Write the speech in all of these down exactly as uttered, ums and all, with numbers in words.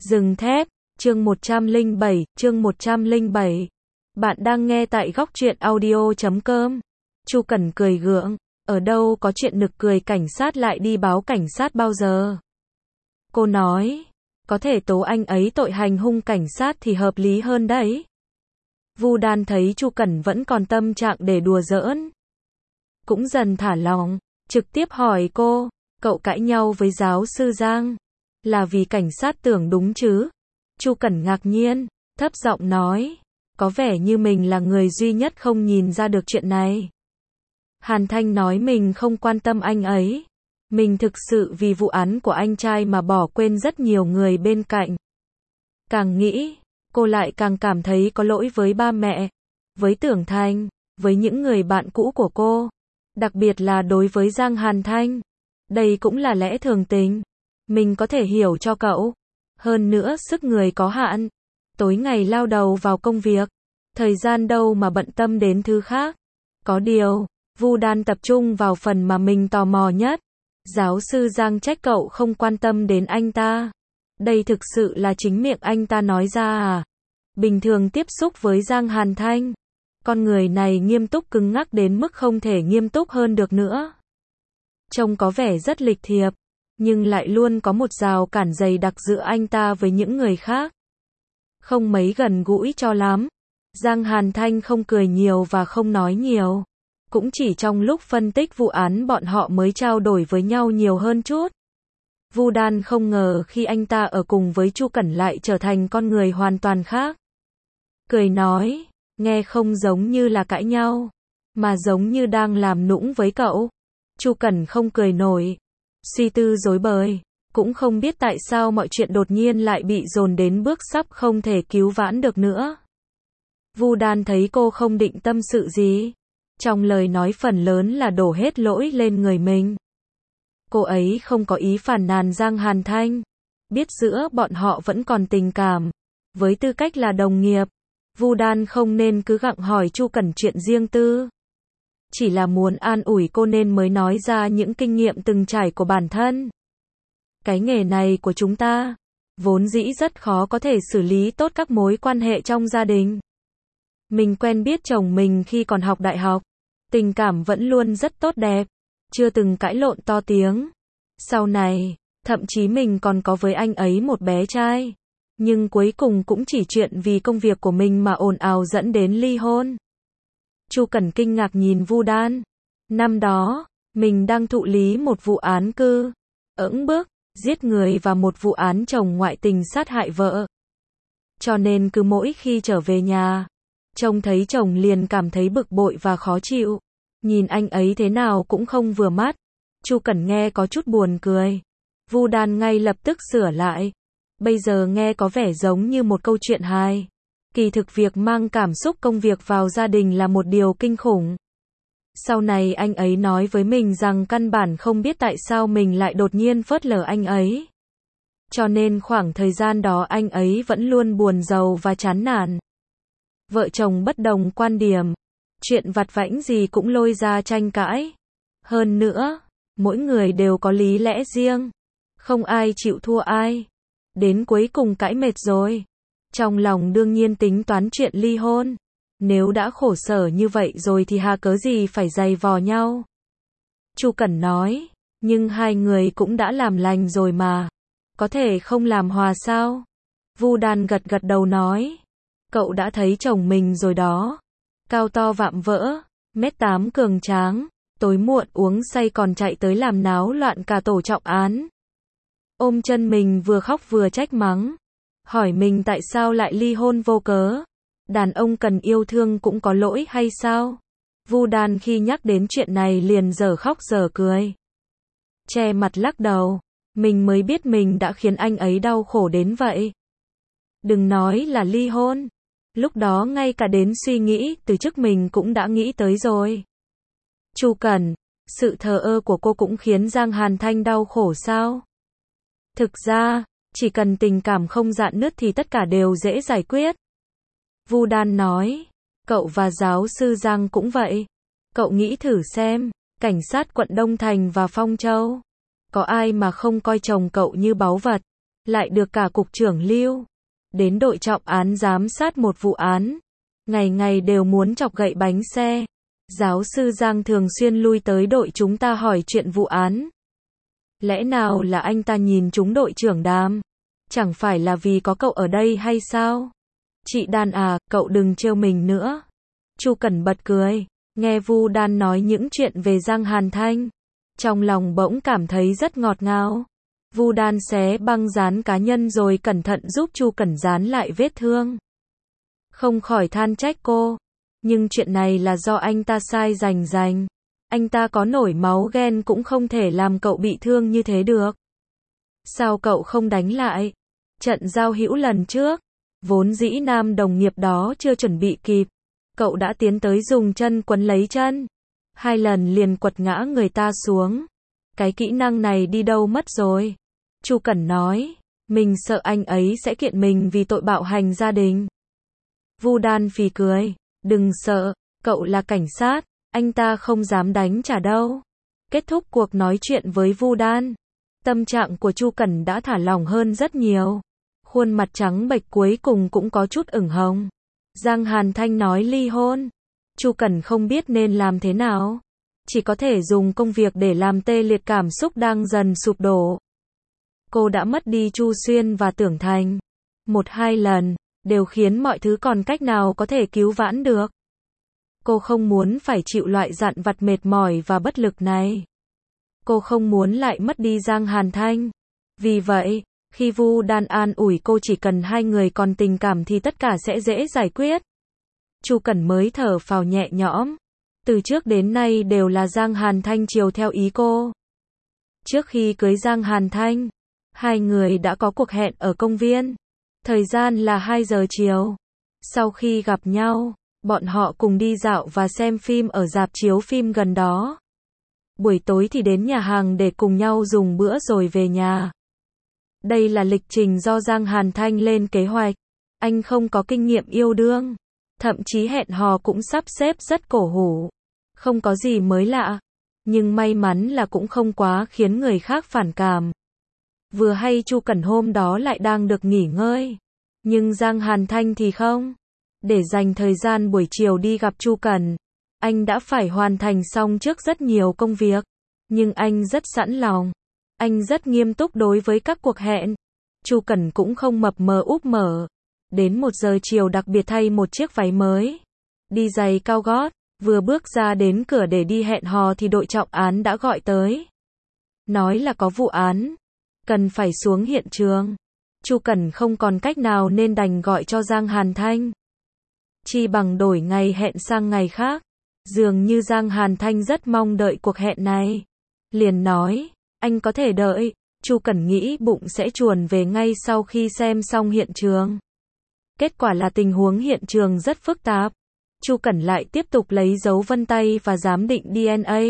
Rừng thép, chương một trăm lẻ bảy, chương một trăm lẻ bảy. Bạn đang nghe tại góc truyện audio chấm com. Chu Cẩn cười gượng, ở đâu có chuyện nực cười cảnh sát lại đi báo cảnh sát bao giờ. Cô nói, có thể tố anh ấy tội hành hung cảnh sát thì hợp lý hơn đấy. Vu Đan thấy Chu Cẩn vẫn còn tâm trạng để đùa giỡn, cũng dần thả lòng, trực tiếp hỏi cô, cậu cãi nhau với giáo sư Giang, là vì cảnh sát tưởng đúng chứ? Chu Cẩn ngạc nhiên, thấp giọng nói, có vẻ như mình là người duy nhất không nhìn ra được chuyện này. Hàn Thanh nói mình không quan tâm anh ấy. Mình thực sự vì vụ án của anh trai mà bỏ quên rất nhiều người bên cạnh. Càng nghĩ, cô lại càng cảm thấy có lỗi với ba mẹ, với Tưởng Thanh, với những người bạn cũ của cô. Đặc biệt là đối với Giang Hàn Thanh. Đây cũng là lẽ thường tình. Mình có thể hiểu cho cậu. Hơn nữa sức người có hạn. Tối ngày lao đầu vào công việc. Thời gian đâu mà bận tâm đến thứ khác. Có điều, Vu Đan tập trung vào phần mà mình tò mò nhất. Giáo sư Giang trách cậu không quan tâm đến anh ta. Đây thực sự là chính miệng anh ta nói ra à? Bình thường tiếp xúc với Giang Hàn Thanh, con người này nghiêm túc cứng ngắc đến mức không thể nghiêm túc hơn được nữa. Trông có vẻ rất lịch thiệp, nhưng lại luôn có một rào cản dày đặc giữa anh ta với những người khác. Không mấy gần gũi cho lắm. Giang Hàn Thanh không cười nhiều và không nói nhiều. Cũng chỉ trong lúc phân tích vụ án bọn họ mới trao đổi với nhau nhiều hơn chút. Vu Đan không ngờ khi anh ta ở cùng với Chu Cẩn lại trở thành con người hoàn toàn khác. Cười nói, nghe không giống như là cãi nhau, mà giống như đang làm nũng với cậu. Chu Cẩn không cười nổi, suy tư rối bời, cũng không biết tại sao mọi chuyện đột nhiên lại bị dồn đến bước sắp không thể cứu vãn được nữa. Vu Đan thấy cô không định tâm sự gì, trong lời nói phần lớn là đổ hết lỗi lên người mình. Cô ấy không có ý phản nàn Giang Hàn Thanh, biết giữa bọn họ vẫn còn tình cảm, với tư cách là đồng nghiệp, Vu Đan không nên cứ gặng hỏi Chu Cẩn chuyện riêng tư. Chỉ là muốn an ủi cô nên mới nói ra những kinh nghiệm từng trải của bản thân. Cái nghề này của chúng ta, vốn dĩ rất khó có thể xử lý tốt các mối quan hệ trong gia đình. Mình quen biết chồng mình khi còn học đại học, tình cảm vẫn luôn rất tốt đẹp, chưa từng cãi lộn to tiếng. Sau này, thậm chí mình còn có với anh ấy một bé trai. Nhưng cuối cùng cũng chỉ chuyện vì công việc của mình mà ồn ào dẫn đến ly hôn. Chu Cẩn kinh ngạc nhìn Vu Đan. Năm đó, mình đang thụ lý một vụ án cư, ỡng bức, giết người và một vụ án chồng ngoại tình sát hại vợ. Cho nên cứ mỗi khi trở về nhà, trông thấy chồng liền cảm thấy bực bội và khó chịu. Nhìn anh ấy thế nào cũng không vừa mắt. Chu Cẩn nghe có chút buồn cười. Vu Đan ngay lập tức sửa lại. Bây giờ nghe có vẻ giống như một câu chuyện hài. Kỳ thực việc mang cảm xúc công việc vào gia đình là một điều kinh khủng. Sau này anh ấy nói với mình rằng căn bản không biết tại sao mình lại đột nhiên phớt lờ anh ấy. Cho nên khoảng thời gian đó anh ấy vẫn luôn buồn rầu và chán nản. Vợ chồng bất đồng quan điểm. Chuyện vặt vãnh gì cũng lôi ra tranh cãi. Hơn nữa, mỗi người đều có lý lẽ riêng. Không ai chịu thua ai. Đến cuối cùng cãi mệt rồi. Trong lòng đương nhiên tính toán chuyện ly hôn. Nếu đã khổ sở như vậy rồi thì hà cớ gì phải giày vò nhau. Chu Cẩn nói, nhưng hai người cũng đã làm lành rồi mà. Có thể không làm hòa sao? Vu Đan gật gật đầu nói, cậu đã thấy chồng mình rồi đó. Cao to vạm vỡ, mét tám cường tráng, tối muộn uống say còn chạy tới làm náo loạn cả tổ trọng án. Ôm chân mình vừa khóc vừa trách mắng. Hỏi mình tại sao lại ly hôn vô cớ. Đàn ông cần yêu thương cũng có lỗi hay sao? Vu Đan khi nhắc đến chuyện này liền dở khóc dở cười. Che mặt lắc đầu. Mình mới biết mình đã khiến anh ấy đau khổ đến vậy. Đừng nói là ly hôn. Lúc đó ngay cả đến suy nghĩ từ chức mình cũng đã nghĩ tới rồi. Chu Cẩn, sự thờ ơ của cô cũng khiến Giang Hàn Thanh đau khổ sao? Thực ra, chỉ cần tình cảm không rạn nứt thì tất cả đều dễ giải quyết. Vu Đan nói, cậu và giáo sư Giang cũng vậy. Cậu nghĩ thử xem, cảnh sát quận Đông Thành và Phong Châu, có ai mà không coi chồng cậu như báu vật. lại được cả cục trưởng Lưu, đến đội trọng án giám sát một vụ án, ngày ngày đều muốn chọc gậy bánh xe. Giáo sư Giang thường xuyên lui tới đội chúng ta hỏi chuyện vụ án. Lẽ nào là anh ta nhìn chúng đội trưởng Đàm? Chẳng phải là vì có cậu ở đây hay sao? Chị Đan à, cậu đừng trêu mình nữa. Chu Cẩn bật cười, nghe Vu Đan nói những chuyện về Giang Hàn Thanh, trong lòng bỗng cảm thấy rất ngọt ngào. Vu Đan xé băng dán cá nhân rồi cẩn thận giúp Chu Cẩn dán lại vết thương. Không khỏi than trách cô, nhưng chuyện này là do anh ta sai rành rành. Anh ta có nổi máu ghen cũng không thể làm cậu bị thương như thế được. Sao cậu không đánh lại? Trận giao hữu lần trước, vốn dĩ nam đồng nghiệp đó chưa chuẩn bị kịp, cậu đã tiến tới dùng chân quấn lấy chân, hai lần liền quật ngã người ta xuống. Cái kỹ năng này đi đâu mất rồi? Chu Cẩn nói, mình sợ anh ấy sẽ kiện mình vì tội bạo hành gia đình. Vu Đan phì cười, đừng sợ, cậu là cảnh sát, anh ta không dám đánh trả đâu. Kết thúc cuộc nói chuyện với Vu Đan, tâm trạng của Chu Cẩn đã thả lỏng hơn rất nhiều. Khuôn mặt trắng bệch cuối cùng cũng có chút ửng hồng. Giang Hàn Thanh nói ly hôn. Chu Cẩn không biết nên làm thế nào, chỉ có thể dùng công việc để làm tê liệt cảm xúc đang dần sụp đổ. Cô đã mất đi Chu Xuyên và Tưởng Thành một hai lần, đều khiến mọi thứ còn cách nào có thể cứu vãn được. Cô không muốn phải chịu loại dặn vặt mệt mỏi và bất lực này. Cô không muốn lại mất đi Giang Hàn Thanh. Vì vậy, khi Vu Đan an ủi cô chỉ cần hai người còn tình cảm thì tất cả sẽ dễ giải quyết, Chu Cẩn mới thở phào nhẹ nhõm. Từ trước đến nay đều là Giang Hàn Thanh chiều theo ý cô. Trước khi cưới Giang Hàn Thanh, hai người đã có cuộc hẹn ở công viên. Thời gian là hai giờ chiều. Sau khi gặp nhau, bọn họ cùng đi dạo và xem phim ở rạp chiếu phim gần đó. Buổi tối thì đến nhà hàng để cùng nhau dùng bữa rồi về nhà. Đây là lịch trình do Giang Hàn Thanh lên kế hoạch. Anh không có kinh nghiệm yêu đương, thậm chí hẹn hò cũng sắp xếp rất cổ hủ. Không có gì mới lạ, nhưng may mắn là cũng không quá khiến người khác phản cảm. Vừa hay Chu Cẩn hôm đó lại đang được nghỉ ngơi, nhưng Giang Hàn Thanh thì không. Để dành thời gian buổi chiều đi gặp Chu Cẩn, anh đã phải hoàn thành xong trước rất nhiều công việc, nhưng anh rất sẵn lòng. Anh rất nghiêm túc đối với các cuộc hẹn. Chu Cẩn cũng không mập mờ úp mở. Đến một giờ chiều đặc biệt thay một chiếc váy mới, đi giày cao gót, vừa bước ra đến cửa để đi hẹn hò thì đội trọng án đã gọi tới. Nói là có vụ án, cần phải xuống hiện trường. Chu Cẩn không còn cách nào nên đành gọi cho Giang Hàn Thanh. Chi bằng đổi ngày hẹn sang ngày khác. Dường như Giang Hàn Thanh rất mong đợi cuộc hẹn này. Liền nói, anh có thể đợi. Chu Cẩn nghĩ bụng sẽ chuồn về ngay sau khi xem xong hiện trường. Kết quả là tình huống hiện trường rất phức tạp. Chu Cẩn lại tiếp tục lấy dấu vân tay và giám định đê en a.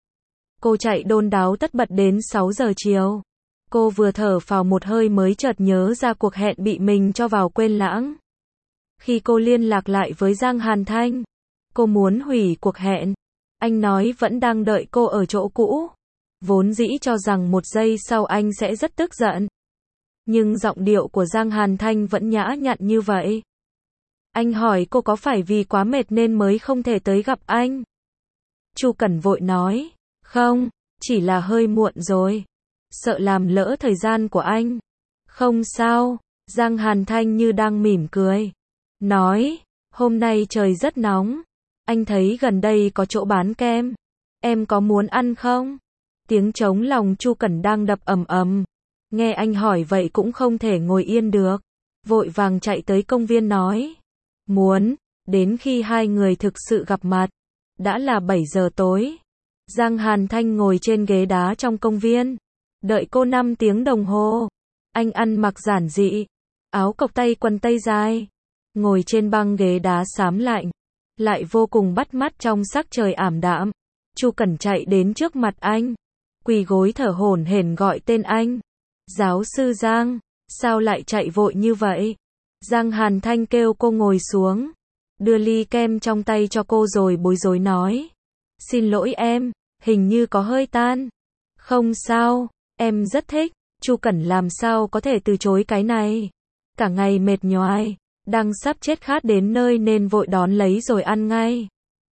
Cô chạy đôn đáo tất bật đến sáu giờ chiều. Cô vừa thở phào một hơi mới chợt nhớ ra cuộc hẹn bị mình cho vào quên lãng. Khi cô liên lạc lại với Giang Hàn Thanh, cô muốn hủy cuộc hẹn. Anh nói vẫn đang đợi cô ở chỗ cũ. Vốn dĩ cho rằng một giây sau anh sẽ rất tức giận. Nhưng giọng điệu của Giang Hàn Thanh vẫn nhã nhặn như vậy. Anh hỏi cô có phải vì quá mệt nên mới không thể tới gặp anh. Chu Cẩn vội nói, không, chỉ là hơi muộn rồi. Sợ làm lỡ thời gian của anh. Không sao, Giang Hàn Thanh như đang mỉm cười. Nói, hôm nay trời rất nóng. Anh thấy gần đây có chỗ bán kem. Em có muốn ăn không? Tiếng trống lòng Chu Cẩn đang đập ầm ầm. Nghe anh hỏi vậy cũng không thể ngồi yên được. Vội vàng chạy tới công viên nói. Muốn, đến khi hai người thực sự gặp mặt. Đã là bảy giờ tối. Giang Hàn Thanh ngồi trên ghế đá trong công viên. Đợi cô năm tiếng đồng hồ. Anh ăn mặc giản dị. Áo cộc tay quần tây dài. Ngồi trên băng ghế đá xám lạnh. Lại vô cùng bắt mắt trong sắc trời ảm đạm. Chu Cẩn chạy đến trước mặt anh. Quỳ gối thở hổn hển gọi tên anh. Giáo sư Giang, sao lại chạy vội như vậy? Giang Hàn Thanh kêu cô ngồi xuống. Đưa ly kem trong tay cho cô rồi bối rối nói. Xin lỗi em, hình như có hơi tan. Không sao, em rất thích. Chu Cẩn làm sao có thể từ chối cái này. Cả ngày mệt nhoài, đang sắp chết khát đến nơi nên vội đón lấy rồi ăn ngay.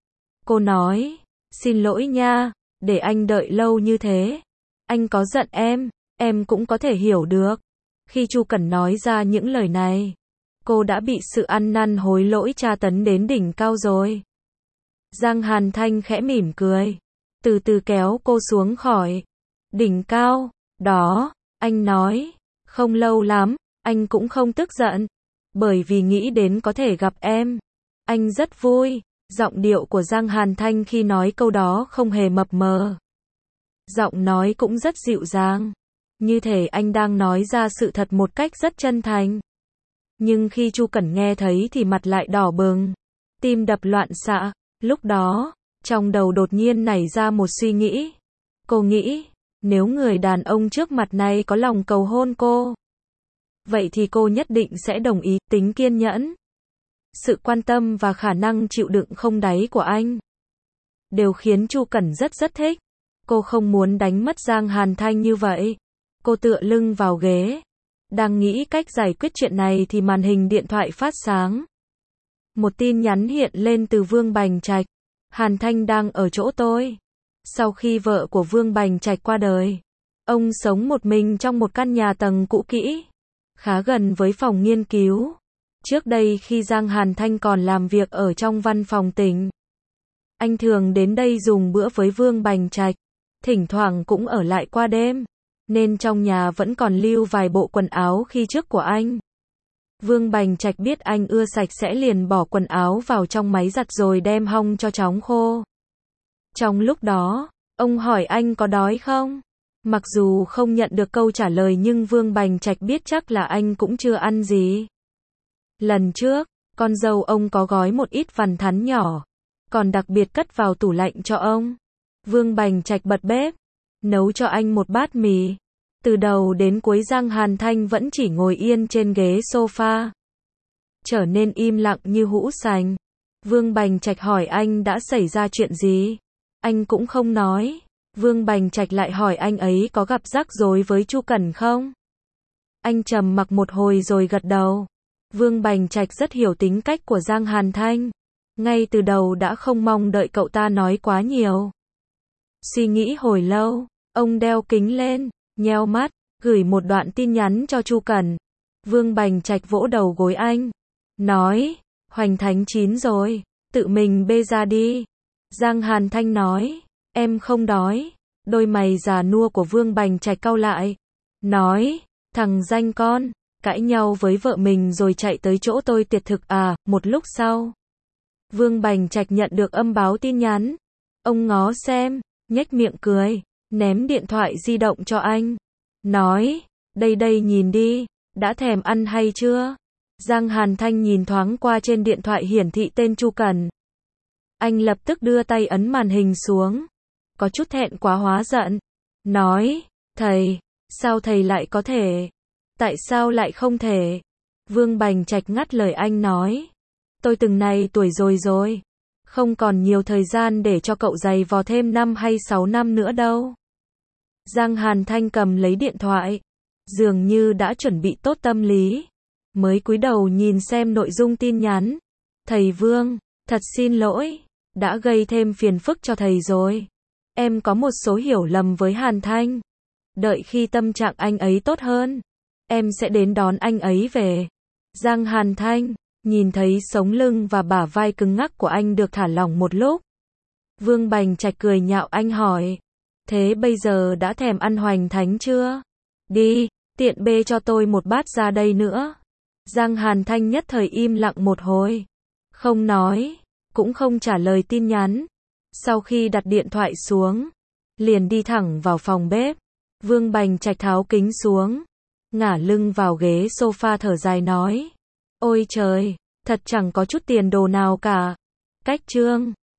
Cô nói, xin lỗi nha, để anh đợi lâu như thế. Anh có giận em, em cũng có thể hiểu được. Khi Chu Cẩn nói ra những lời này, cô đã bị sự ăn năn hối lỗi tra tấn đến đỉnh cao rồi. Giang Hàn Thanh khẽ mỉm cười, từ từ kéo cô xuống khỏi đỉnh cao. Đó, anh nói, không lâu lắm, anh cũng không tức giận, bởi vì nghĩ đến có thể gặp em. Anh rất vui. Giọng điệu của Giang Hàn Thanh khi nói câu đó không hề mập mờ. Giọng nói cũng rất dịu dàng. Như thể anh đang nói ra sự thật một cách rất chân thành. Nhưng khi Chu Cẩn nghe thấy thì mặt lại đỏ bừng. Tim đập loạn xạ. Lúc đó, trong đầu đột nhiên nảy ra một suy nghĩ. Cô nghĩ, nếu người đàn ông trước mặt này có lòng cầu hôn cô, vậy thì cô nhất định sẽ đồng ý. Tính kiên nhẫn, sự quan tâm và khả năng chịu đựng không đáy của anh đều khiến Chu Cẩn rất rất thích. Cô không muốn đánh mất Giang Hàn Thanh như vậy. Cô tựa lưng vào ghế, đang nghĩ cách giải quyết chuyện này thì màn hình điện thoại phát sáng. Một tin nhắn hiện lên từ Vương Bành Trạch. Hàn Thanh đang ở chỗ tôi. Sau khi vợ của Vương Bành Trạch qua đời, ông sống một mình trong một căn nhà tầng cũ kỹ, khá gần với phòng nghiên cứu. Trước đây khi Giang Hàn Thanh còn làm việc ở trong văn phòng tỉnh, anh thường đến đây dùng bữa với Vương Bành Trạch, thỉnh thoảng cũng ở lại qua đêm, nên trong nhà vẫn còn lưu vài bộ quần áo khi trước của anh. Vương Bành Trạch biết anh ưa sạch sẽ liền bỏ quần áo vào trong máy giặt rồi đem hong cho chóng khô. Trong lúc đó, ông hỏi anh có đói không? Mặc dù không nhận được câu trả lời nhưng Vương Bành Trạch biết chắc là anh cũng chưa ăn gì. Lần trước, con dâu ông có gói một ít vằn thắn nhỏ, còn đặc biệt cất vào tủ lạnh cho ông. Vương Bành Trạch bật bếp, nấu cho anh một bát mì. Từ đầu đến cuối Giang Hàn Thanh vẫn chỉ ngồi yên trên ghế sofa, trở nên im lặng như hũ sành. Vương Bành Trạch hỏi anh đã xảy ra chuyện gì. Anh cũng không nói. Vương Bành Trạch lại hỏi anh ấy có gặp rắc rối với Chu Cẩn không. Anh trầm mặc một hồi rồi gật đầu. Vương Bành Trạch rất hiểu tính cách của Giang Hàn Thanh. Ngay từ đầu đã không mong đợi cậu ta nói quá nhiều. Suy nghĩ hồi lâu, ông đeo kính lên, nheo mắt, gửi một đoạn tin nhắn cho Chu Cẩn. Vương Bành Trạch vỗ đầu gối anh, nói, hoành thánh chín rồi, tự mình bê ra đi. Giang Hàn Thanh nói, em không đói. Đôi mày già nua của Vương Bành Trạch cau lại, nói, thằng danh con, cãi nhau với vợ mình rồi chạy tới chỗ tôi tiệt thực à. Một lúc sau, Vương Bành Trạch nhận được âm báo tin nhắn. Ông ngó xem, nhếch miệng cười, ném điện thoại di động cho anh, nói, đây đây nhìn đi, đã thèm ăn hay chưa? Giang Hàn Thanh nhìn thoáng qua trên điện thoại hiển thị tên Chu Cẩn. Anh lập tức đưa tay ấn màn hình xuống, có chút thẹn quá hóa giận, nói, thầy, sao thầy lại có thể? Tại sao lại không thể? Vương Bành Trạch ngắt lời anh nói, tôi từng này tuổi rồi rồi, không còn nhiều thời gian để cho cậu giày vò thêm năm hay sáu năm nữa đâu. Giang Hàn Thanh cầm lấy điện thoại, dường như đã chuẩn bị tốt tâm lý, mới cúi đầu nhìn xem nội dung tin nhắn. Thầy Vương, thật xin lỗi, đã gây thêm phiền phức cho thầy rồi. Em có một số hiểu lầm với Hàn Thanh. Đợi khi tâm trạng anh ấy tốt hơn, em sẽ đến đón anh ấy về. Giang Hàn Thanh nhìn thấy sống lưng và bả vai cứng ngắc của anh được thả lỏng một lúc. Vương Bành Trạch cười nhạo anh hỏi, thế bây giờ đã thèm ăn hoành thánh chưa? Đi, tiện bê cho tôi một bát ra đây nữa. Giang Hàn Thanh nhất thời im lặng một hồi, không nói, cũng không trả lời tin nhắn. Sau khi đặt điện thoại xuống, liền đi thẳng vào phòng bếp. Vương Bành Trạch tháo kính xuống, ngả lưng vào ghế sofa thở dài nói, ôi trời, thật chẳng có chút tiền đồ nào cả. Cách chương